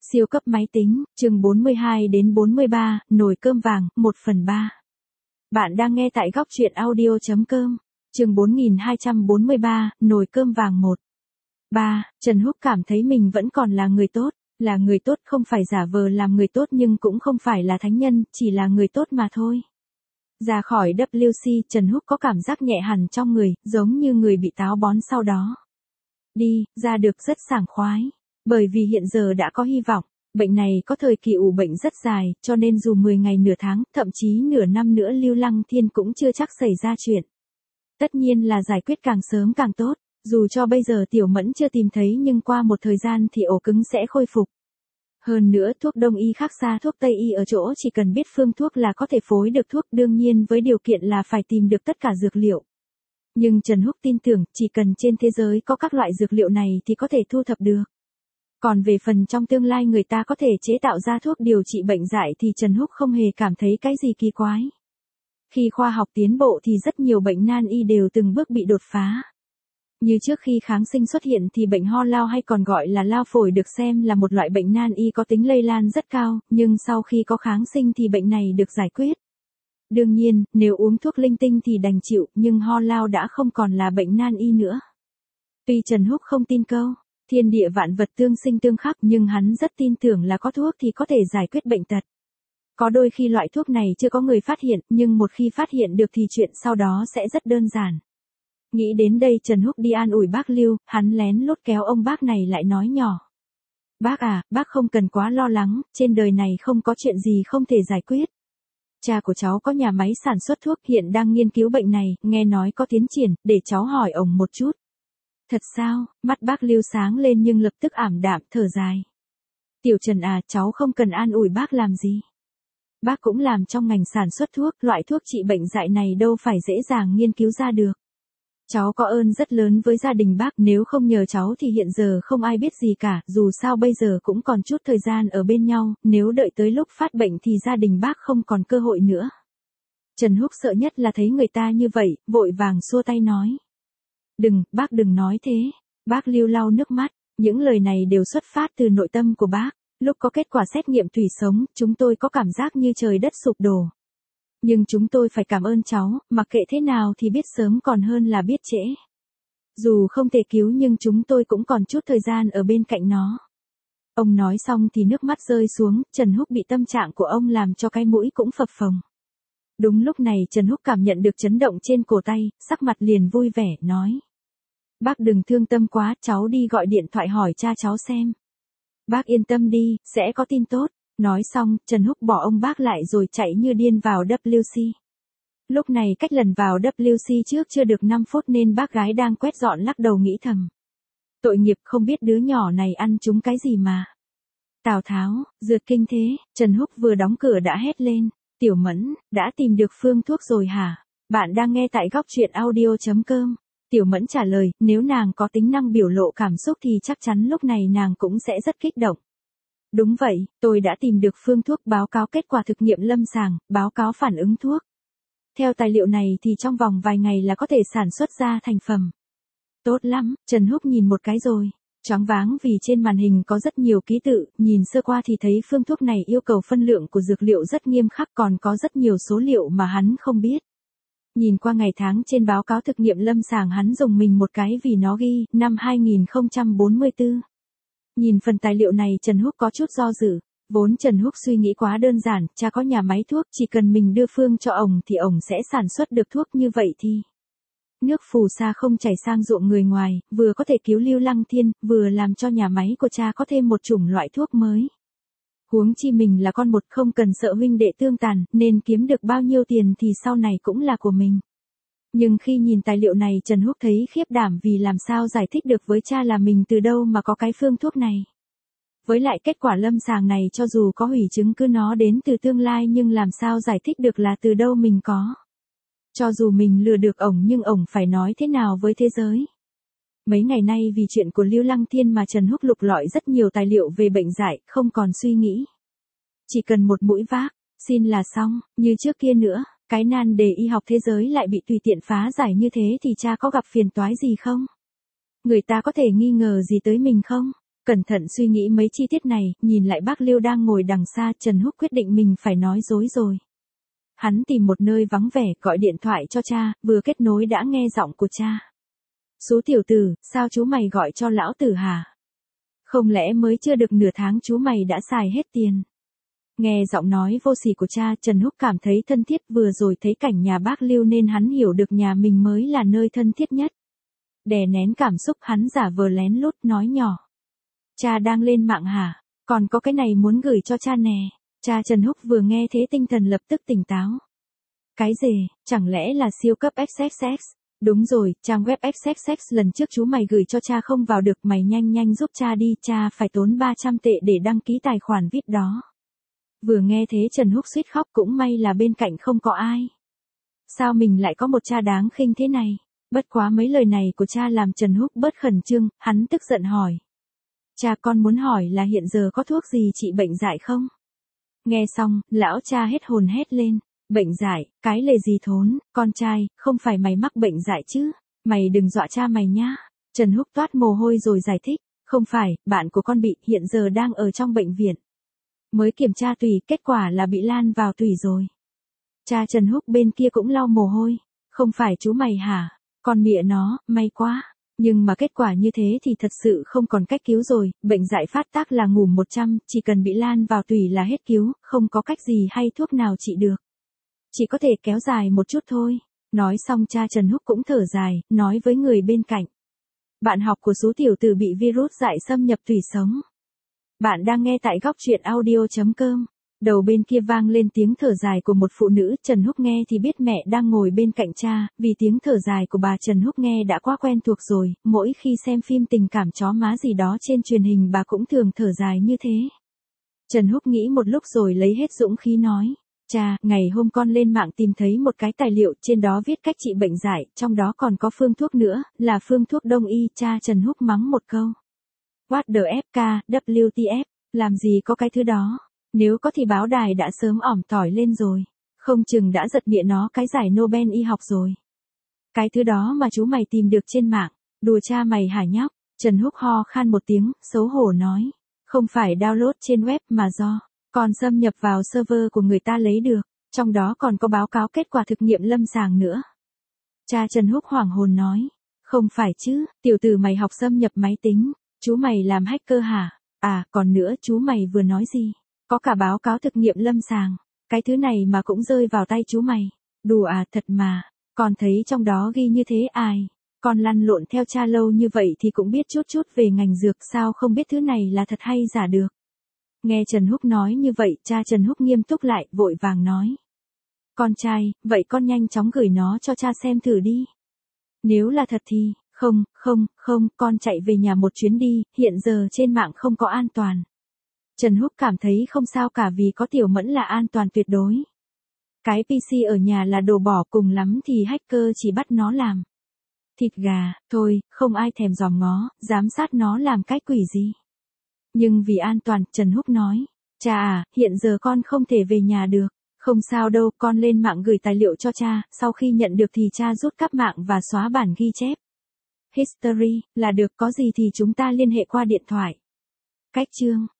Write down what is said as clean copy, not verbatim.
Siêu cấp máy tính, chương 42 đến 43, nồi cơm vàng, 1/3. Bạn đang nghe tại góc truyện audio.com, chương 4243, nồi cơm vàng 1. 3. Trần Húc cảm thấy mình vẫn còn là người tốt không phải giả vờ làm người tốt nhưng cũng không phải là thánh nhân, chỉ là người tốt mà thôi. Ra khỏi WC, Trần Húc có cảm giác nhẹ hẳn trong người, giống như người bị táo bón sau đó. Đi, ra được rất sảng khoái. Bởi vì hiện giờ đã có hy vọng, bệnh này có thời kỳ ủ bệnh rất dài, cho nên dù 10 ngày nửa tháng, thậm chí nửa năm nữa Lưu Lăng Thiên cũng chưa chắc xảy ra chuyện. Tất nhiên là giải quyết càng sớm càng tốt, dù cho bây giờ Tiểu Mẫn chưa tìm thấy nhưng qua một thời gian thì ổ cứng sẽ khôi phục. Hơn nữa thuốc đông y khác xa thuốc tây y ở chỗ chỉ cần biết phương thuốc là có thể phối được thuốc, đương nhiên với điều kiện là phải tìm được tất cả dược liệu. Nhưng Trần Húc tin tưởng chỉ cần trên thế giới có các loại dược liệu này thì có thể thu thập được. Còn về phần trong tương lai người ta có thể chế tạo ra thuốc điều trị bệnh dại thì Trần Húc không hề cảm thấy cái gì kỳ quái. Khi khoa học tiến bộ thì rất nhiều bệnh nan y đều từng bước bị đột phá. Như trước khi kháng sinh xuất hiện thì bệnh ho lao hay còn gọi là lao phổi được xem là một loại bệnh nan y có tính lây lan rất cao, nhưng sau khi có kháng sinh thì bệnh này được giải quyết. Đương nhiên, nếu uống thuốc linh tinh thì đành chịu, nhưng ho lao đã không còn là bệnh nan y nữa. Tuy Trần Húc không tin câu thiên địa vạn vật tương sinh tương khắc, nhưng hắn rất tin tưởng là có thuốc thì có thể giải quyết bệnh tật. Có đôi khi loại thuốc này chưa có người phát hiện, nhưng một khi phát hiện được thì chuyện sau đó sẽ rất đơn giản. Nghĩ đến đây Trần Húc đi an ủi bác Lưu, hắn lén lút kéo ông bác này lại nói nhỏ. Bác à, bác không cần quá lo lắng, trên đời này không có chuyện gì không thể giải quyết. Cha của cháu có nhà máy sản xuất thuốc hiện đang nghiên cứu bệnh này, nghe nói có tiến triển, để cháu hỏi ông một chút. Thật sao? Mắt bác Lưu sáng lên nhưng lập tức ảm đạm, thở dài. Tiểu Trần à, cháu không cần an ủi bác làm gì. Bác cũng làm trong ngành sản xuất thuốc, loại thuốc trị bệnh dại này đâu phải dễ dàng nghiên cứu ra được. Cháu có ơn rất lớn với gia đình bác, nếu không nhờ cháu thì hiện giờ không ai biết gì cả, dù sao bây giờ cũng còn chút thời gian ở bên nhau, nếu đợi tới lúc phát bệnh thì gia đình bác không còn cơ hội nữa. Trần Húc sợ nhất là thấy người ta như vậy, vội vàng xua tay nói. Bác đừng nói thế. Bác Lưu lau nước mắt, những lời này đều xuất phát từ nội tâm của bác. Lúc có kết quả xét nghiệm tủy sống, chúng tôi có cảm giác như trời đất sụp đổ. Nhưng chúng tôi phải cảm ơn cháu, mặc kệ thế nào thì biết sớm còn hơn là biết trễ. Dù không thể cứu nhưng chúng tôi cũng còn chút thời gian ở bên cạnh nó. Ông nói xong thì nước mắt rơi xuống, Trần Húc bị tâm trạng của ông làm cho cái mũi cũng phập phồng. Đúng lúc này Trần Húc cảm nhận được chấn động trên cổ tay, sắc mặt liền vui vẻ, nói. Bác đừng thương tâm quá, cháu đi gọi điện thoại hỏi cha cháu xem. Bác yên tâm đi, sẽ có tin tốt. Nói xong, Trần Húc bỏ ông bác lại rồi chạy như điên vào WC. Lúc này cách lần vào WC trước chưa được 5 phút nên bác gái đang quét dọn lắc đầu nghĩ thầm. Tội nghiệp, không biết đứa nhỏ này ăn trúng cái gì mà. Tào Tháo, dượt kinh thế, Trần Húc vừa đóng cửa đã hét lên. Tiểu Mẫn, đã tìm được phương thuốc rồi hả? Bạn đang nghe tại góc truyện audio.com. Tiểu Mẫn trả lời, nếu nàng có tính năng biểu lộ cảm xúc thì chắc chắn lúc này nàng cũng sẽ rất kích động. Đúng vậy, tôi đã tìm được phương thuốc, báo cáo kết quả thực nghiệm lâm sàng, báo cáo phản ứng thuốc. Theo tài liệu này thì trong vòng vài ngày là có thể sản xuất ra thành phẩm. Tốt lắm, Trần Húc nhìn một cái rồi. Choáng váng vì trên màn hình có rất nhiều ký tự, nhìn sơ qua thì thấy phương thuốc này yêu cầu phân lượng của dược liệu rất nghiêm khắc, còn có rất nhiều số liệu mà hắn không biết. Nhìn qua ngày tháng trên báo cáo thực nghiệm lâm sàng hắn dùng mình một cái vì nó ghi, năm 2044. Nhìn phần tài liệu này Trần Húc có chút do dự, vốn Trần Húc suy nghĩ quá đơn giản, cha có nhà máy thuốc, chỉ cần mình đưa phương cho ổng thì ổng sẽ sản xuất được thuốc, như vậy thì nước phù sa không chảy sang ruộng người ngoài, vừa có thể cứu Lưu Lăng Thiên, vừa làm cho nhà máy của cha có thêm một chủng loại thuốc mới. Huống chi mình là con một, không cần sợ huynh đệ tương tàn, nên kiếm được bao nhiêu tiền thì sau này cũng là của mình. Nhưng khi nhìn tài liệu này Trần Húc thấy khiếp đảm vì làm sao giải thích được với cha là mình từ đâu mà có cái phương thuốc này. Với lại kết quả lâm sàng này cho dù có hủy chứng cứ nó đến từ tương lai nhưng làm sao giải thích được là từ đâu mình có. Cho dù mình lừa được ổng nhưng ổng phải nói thế nào với thế giới. Mấy ngày nay vì chuyện của Lưu Lăng Thiên mà Trần Húc lục lọi rất nhiều tài liệu về bệnh dại, không còn suy nghĩ. Chỉ cần một mũi vác, xin là xong, như trước kia nữa. Cái nan đề y học thế giới lại bị tùy tiện phá giải như thế thì cha có gặp phiền toái gì không? Người ta có thể nghi ngờ gì tới mình không? Cẩn thận suy nghĩ mấy chi tiết này, nhìn lại bác Lưu đang ngồi đằng xa, Trần Húc quyết định mình phải nói dối rồi. Hắn tìm một nơi vắng vẻ, gọi điện thoại cho cha, vừa kết nối đã nghe giọng của cha. Sú tiểu tử, sao chú mày gọi cho lão tử hả? Không lẽ mới chưa được nửa tháng chú mày đã xài hết tiền? Nghe giọng nói vô sỉ của cha, Trần Húc cảm thấy thân thiết, vừa rồi thấy cảnh nhà bác Lưu nên hắn hiểu được nhà mình mới là nơi thân thiết nhất. Đè nén cảm xúc, hắn giả vờ lén lút nói nhỏ. Cha đang lên mạng hả? Còn có cái này muốn gửi cho cha nè. Cha Trần Húc vừa nghe thế tinh thần lập tức tỉnh táo. Cái gì, chẳng lẽ là siêu cấp XXX? Đúng rồi, trang web XXX lần trước chú mày gửi cho cha không vào được, mày nhanh giúp cha đi, cha phải tốn 300 tệ để đăng ký tài khoản VIP đó. Vừa nghe thế Trần Húc suýt khóc, cũng may là bên cạnh không có ai. Sao mình lại có một cha đáng khinh thế này? Bất quá mấy lời này của cha làm Trần Húc bớt khẩn trương, hắn tức giận hỏi. Cha, con muốn hỏi là hiện giờ có thuốc gì trị bệnh dại không? Nghe xong, lão cha hết hồn hét lên. Bệnh dại, cái lề gì thốn, con trai, không phải mày mắc bệnh dại chứ? Mày đừng dọa cha mày nhá. Trần Húc toát mồ hôi rồi giải thích. Không phải, bạn của con bị, hiện giờ đang ở trong bệnh viện. Mới kiểm tra tủy, kết quả là bị lan vào tủy rồi. Cha Trần Húc bên kia cũng lau mồ hôi. Không phải chú mày hả? Con mẹ nó, may quá. Nhưng mà kết quả như thế thì thật sự không còn cách cứu rồi, bệnh dại phát tác là ngủ 100, chỉ cần bị lan vào tủy là hết cứu, không có cách gì hay thuốc nào trị được. Chỉ có thể kéo dài một chút thôi. Nói xong cha Trần Húc cũng thở dài, nói với người bên cạnh. Bạn học của Sú tiểu tử bị virus dại xâm nhập tủy sống. Bạn đang nghe tại góc truyện audio.com. Đầu bên kia vang lên tiếng thở dài của một phụ nữ, Trần Húc nghe thì biết mẹ đang ngồi bên cạnh cha, vì tiếng thở dài của bà Trần Húc nghe đã quá quen thuộc rồi, mỗi khi xem phim tình cảm chó má gì đó trên truyền hình bà cũng thường thở dài như thế. Trần Húc nghĩ một lúc rồi lấy hết dũng khí nói. Cha, ngày hôm con lên mạng tìm thấy một cái tài liệu, trên đó viết cách trị bệnh dại, trong đó còn có phương thuốc nữa, là phương thuốc đông y. Cha Trần Húc mắng một câu. What the FK, WTF, làm gì có cái thứ đó, nếu có thì báo đài đã sớm ỏm tỏi lên rồi, không chừng đã giật bịa nó cái giải Nobel y học rồi. Cái thứ đó mà chú mày tìm được trên mạng, đùa cha mày hả nhóc? Trần Húc ho khan một tiếng, xấu hổ nói. Không phải download trên web mà do còn xâm nhập vào server của người ta lấy được, trong đó còn có báo cáo kết quả thực nghiệm lâm sàng nữa. Cha Trần Húc hoảng hồn nói, không phải chứ, tiểu tử mày học xâm nhập máy tính, chú mày làm hacker hả? À, còn nữa, chú mày vừa nói gì? Có cả báo cáo thực nghiệm lâm sàng, cái thứ này mà cũng rơi vào tay chú mày. Đùa à, thật mà, con thấy trong đó ghi như thế ai? Con lăn lộn theo cha lâu như vậy thì cũng biết chút về ngành dược, sao không biết thứ này là thật hay giả được. Nghe Trần Húc nói như vậy, cha Trần Húc nghiêm túc lại, vội vàng nói. Con trai, vậy con nhanh chóng gửi nó cho cha xem thử đi. Nếu là thật thì, không, con chạy về nhà một chuyến đi, hiện giờ trên mạng không có an toàn. Trần Húc cảm thấy không sao cả vì có Tiểu Mẫn là an toàn tuyệt đối. Cái PC ở nhà là đồ bỏ, cùng lắm thì hacker chỉ bắt nó làm thịt gà, thôi, không ai thèm dòm ngó, giám sát nó làm cái quỷ gì. Nhưng vì an toàn, Trần Húc nói, cha à, hiện giờ con không thể về nhà được. Không sao đâu, con lên mạng gửi tài liệu cho cha, sau khi nhận được thì cha rút cáp mạng và xóa bản ghi chép. History, là được, có gì thì chúng ta liên hệ qua điện thoại. Cách chương.